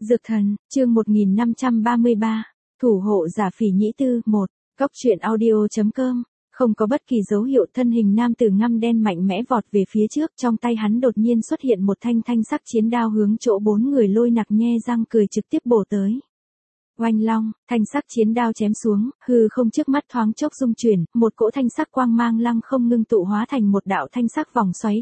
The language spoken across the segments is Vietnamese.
Dược thần, chương 1533, thủ hộ giả Phỉ Nhĩ Tư, 1, Cóc truyện audio.com. Không có bất kỳ dấu hiệu, thân hình nam tử ngăm đen mạnh mẽ vọt về phía trước, trong tay hắn đột nhiên xuất hiện một thanh sắc chiến đao hướng chỗ bốn người Lôi Nặc nhe răng cười trực tiếp bổ tới. Oanh long, thanh sắc chiến đao chém xuống, hư không trước mắt thoáng chốc rung chuyển, một cỗ thanh sắc quang mang lăng không ngưng tụ hóa thành một đạo thanh sắc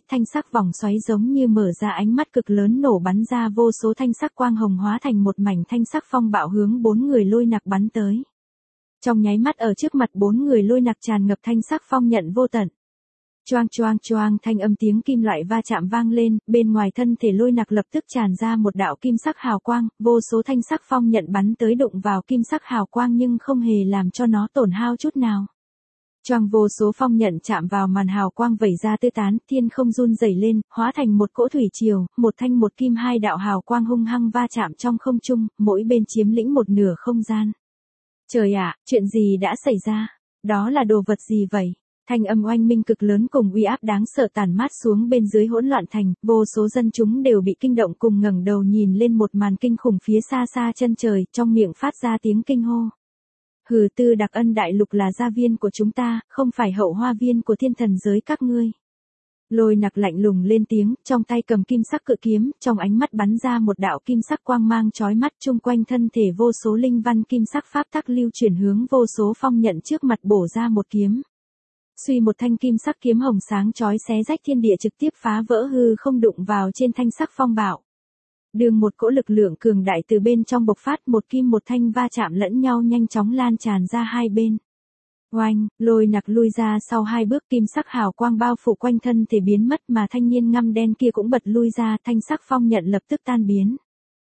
vòng xoáy giống như mở ra ánh mắt cực lớn nổ bắn ra vô số thanh sắc quang hồng hóa thành một mảnh thanh sắc phong bạo hướng bốn người Lôi Nặc bắn tới. Trong nháy mắt ở trước mặt bốn người Lôi Nặc tràn ngập thanh sắc phong nhận vô tận. Choang choang choang, thanh âm tiếng kim loại va chạm vang lên, bên ngoài thân thể Lôi Nặc lập tức tràn ra một đạo kim sắc hào quang, vô số thanh sắc phong nhận bắn tới đụng vào kim sắc hào quang nhưng không hề làm cho nó tổn hao chút nào. Choang, vô số phong nhận chạm vào màn hào quang vẩy ra tứ tán, thiên không run rẩy lên, hóa thành một cỗ thủy triều, một thanh một kim hai đạo hào quang hung hăng va chạm trong không trung, mỗi bên chiếm lĩnh một nửa không gian. Trời ạ, chuyện gì đã xảy ra? Đó là đồ vật gì vậy? Thanh âm oanh minh cực lớn cùng uy áp đáng sợ tản mát xuống bên dưới hỗn loạn thành, vô số dân chúng đều bị kinh động cùng ngẩng đầu nhìn lên một màn kinh khủng phía xa xa chân trời, trong miệng phát ra tiếng kinh hô. Hừ, Tư Đặc Ân đại lục là gia viên của chúng ta, không phải hậu hoa viên của thiên thần giới các ngươi. Lôi Nặc lạnh lùng lên tiếng, trong tay cầm kim sắc cự kiếm, trong ánh mắt bắn ra một đạo kim sắc quang mang chói mắt, chung quanh thân thể vô số linh văn kim sắc pháp tắc lưu chuyển hướng vô số phong nhận trước mặt bổ ra một kiếm. Suy, một thanh kim sắc kiếm hồng sáng chói xé rách thiên địa trực tiếp phá vỡ hư không đụng vào trên thanh sắc phong bạo. Đường một cỗ lực lượng cường đại từ bên trong bộc phát, một kim một thanh va chạm lẫn nhau nhanh chóng lan tràn ra hai bên. Oanh, Lôi Nặc lui ra sau hai bước, kim sắc hào quang bao phủ quanh thân thể biến mất mà thanh niên ngăm đen kia cũng bật lui ra, thanh sắc phong nhận lập tức tan biến.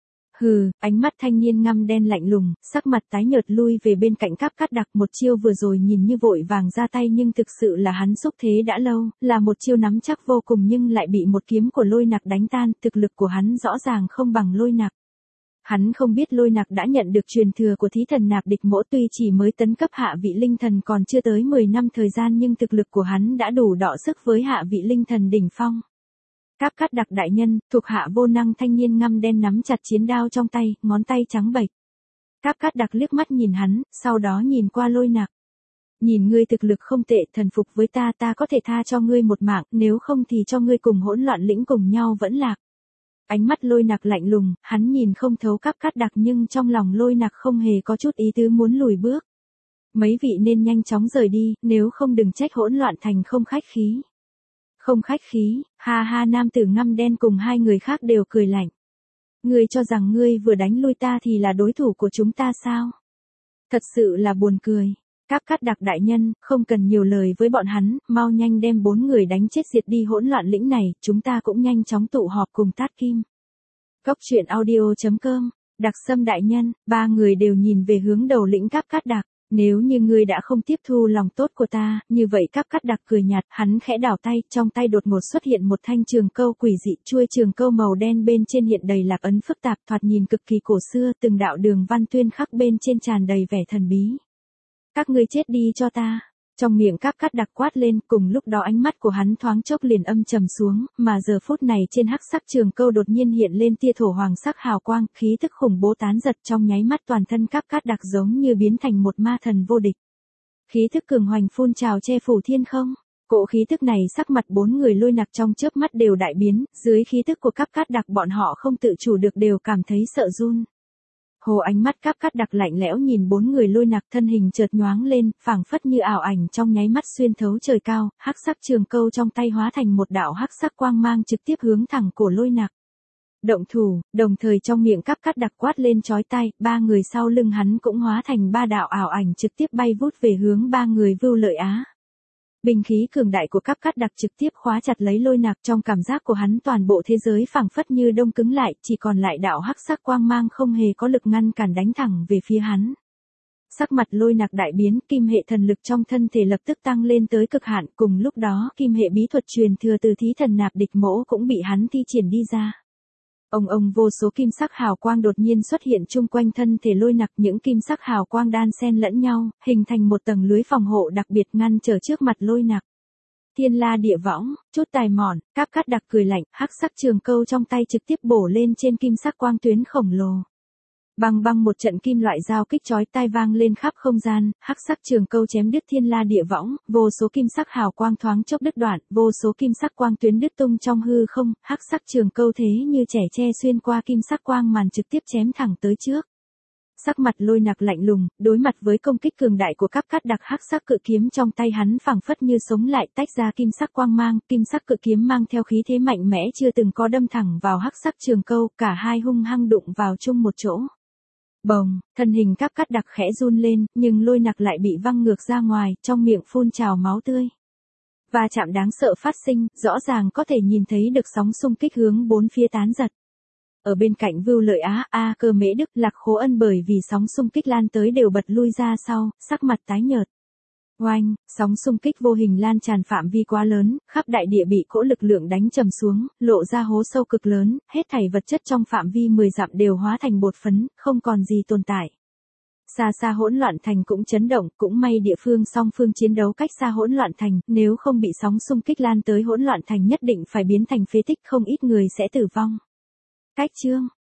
Hừ, ánh mắt thanh niên ngăm đen lạnh lùng, sắc mặt tái nhợt lui về bên cạnh Cáp Cát Đặc, một chiêu vừa rồi nhìn như vội vàng ra tay nhưng thực sự là hắn xúc thế đã lâu, là một chiêu nắm chắc vô cùng nhưng lại bị một kiếm của Lôi Nặc đánh tan, thực lực của hắn rõ ràng không bằng Lôi Nặc. Hắn không biết Lôi Nặc đã nhận được truyền thừa của thí thần Nạp Địch Mỗ, tuy chỉ mới tấn cấp hạ vị linh thần còn chưa tới 10 năm thời gian nhưng thực lực của hắn đã đủ đọ sức với hạ vị linh thần đỉnh phong. Cáp Cát Đặc đại nhân, thuộc hạ vô năng. Thanh niên ngăm đen nắm chặt chiến đao trong tay, ngón tay trắng bệch. Cáp Cát Đặc liếc mắt nhìn hắn, sau đó nhìn qua Lôi Nặc. Nhìn ngươi thực lực không tệ, thần phục với ta, ta có thể tha cho ngươi một mạng, nếu không thì cho ngươi cùng hỗn loạn lĩnh cùng nhau vẫn lạc. Ánh mắt Lôi Nặc lạnh lùng, hắn nhìn không thấu Cáp Cát Đặc nhưng trong lòng Lôi Nặc không hề có chút ý tứ muốn lùi bước. Mấy vị nên nhanh chóng rời đi, nếu không đừng trách hỗn loạn thành không khách khí. Không khách khí, ha ha, nam tử ngăm đen cùng hai người khác đều cười lạnh. Ngươi cho rằng ngươi vừa đánh lui ta thì là đối thủ của chúng ta sao? Thật sự là buồn cười. Cáp Cát Đặc đại nhân, không cần nhiều lời với bọn hắn, mau nhanh đem bốn người đánh chết diệt đi hỗn loạn lĩnh này, chúng ta cũng nhanh chóng tụ họp cùng Tát Kim. Cóc truyện audio.com. Đặc Sâm đại nhân, ba người đều nhìn về hướng đầu lĩnh Cáp Cát Đặc. Nếu như ngươi đã không tiếp thu lòng tốt của ta, như vậy Cáp Cát Đặc cười nhạt, hắn khẽ đảo tay, trong tay đột ngột xuất hiện một thanh trường câu quỷ dị, chuôi trường câu màu đen bên trên hiện đầy lạc ấn phức tạp, thoạt nhìn cực kỳ cổ xưa, từng đạo đường văn tuyên khắc bên trên tràn đầy vẻ thần bí. Các ngươi chết đi cho ta. Trong miệng Cáp Cát Đặc quát lên, cùng lúc đó ánh mắt của hắn thoáng chốc liền âm trầm xuống, mà giờ phút này trên hắc sắc trường câu đột nhiên hiện lên tia thổ hoàng sắc hào quang, khí tức khủng bố tán giật, trong nháy mắt toàn thân Cáp Cát Đặc giống như biến thành một ma thần vô địch. Khí tức cường hoành phun trào che phủ thiên không. Cỗ khí tức này sắc mặt bốn người Lôi Nặc trong chớp mắt đều đại biến, dưới khí tức của Cáp Cát Đặc bọn họ không tự chủ được đều cảm thấy sợ run. Hồ, ánh mắt Cáp Cát Đặc lạnh lẽo nhìn bốn người Lôi Nặc, thân hình chợt nhoáng lên, phảng phất như ảo ảnh trong nháy mắt xuyên thấu trời cao, hắc sắc trường câu trong tay hóa thành một đạo hắc sắc quang mang trực tiếp hướng thẳng cổ Lôi Nặc. Động thủ, đồng thời trong miệng Cáp Cát Đặc quát lên chói tai, ba người sau lưng hắn cũng hóa thành ba đạo ảo ảnh trực tiếp bay vút về hướng ba người Vưu Lợi Á. Binh khí cường đại của Cáp Cát Đặc trực tiếp khóa chặt lấy Lôi Nặc, trong cảm giác của hắn toàn bộ thế giới phảng phất như đông cứng lại, chỉ còn lại đạo hắc sắc quang mang không hề có lực ngăn cản đánh thẳng về phía hắn. Sắc mặt Lôi Nặc đại biến, kim hệ thần lực trong thân thể lập tức tăng lên tới cực hạn, cùng lúc đó kim hệ bí thuật truyền thừa từ thí thần Nạp Địch Mỗ cũng bị hắn thi triển đi ra. Ông vô số kim sắc hào quang đột nhiên xuất hiện chung quanh thân thể Lôi Nặc, những kim sắc hào quang đan xen lẫn nhau, hình thành một tầng lưới phòng hộ đặc biệt ngăn trở trước mặt Lôi Nặc. Thiên la địa võng, chút tài mọn, Cáp Cát Đặc cười lạnh, hắc sắc trường câu trong tay trực tiếp bổ lên trên kim sắc quang tuyến khổng lồ. Bang bang một trận kim loại giao kích chói tai vang lên khắp không gian, hắc sắc trường câu chém đứt thiên la địa võng, vô số kim sắc hào quang thoáng chốc đứt đoạn, vô số kim sắc quang tuyến đứt tung trong hư không, hắc sắc trường câu thế như trẻ tre xuyên qua kim sắc quang màn trực tiếp chém thẳng tới trước. Sắc mặt Lôi Nặc lạnh lùng, đối mặt với công kích cường đại của Cáp Cát Đặc, hắc sắc cự kiếm trong tay hắn phảng phất như sống lại, tách ra kim sắc quang mang, kim sắc cự kiếm mang theo khí thế mạnh mẽ chưa từng có đâm thẳng vào hắc sắc trường câu, cả hai hung hăng đụng vào chung một chỗ. Bồng, thân hình Cáp Cát Đặc khẽ run lên, nhưng Lôi Nặc lại bị văng ngược ra ngoài, trong miệng phun trào máu tươi. Va chạm đáng sợ phát sinh, rõ ràng có thể nhìn thấy được sóng xung kích hướng bốn phía tán giật. Ở bên cạnh Vưu Lợi Á, Cơ Mễ Đức, Lạc Khố Ân bởi vì sóng xung kích lan tới đều bật lui ra sau, sắc mặt tái nhợt. Oanh, sóng xung kích vô hình lan tràn phạm vi quá lớn, khắp đại địa bị cỗ lực lượng đánh trầm xuống, lộ ra hố sâu cực lớn, hết thảy vật chất trong phạm vi 10 dặm đều hóa thành bột phấn, không còn gì tồn tại. Xa xa Hỗn Loạn Thành cũng chấn động, cũng may địa phương song phương chiến đấu cách xa Hỗn Loạn Thành, nếu không bị sóng xung kích lan tới Hỗn Loạn Thành nhất định phải biến thành phế tích, không ít người sẽ tử vong. Cách chương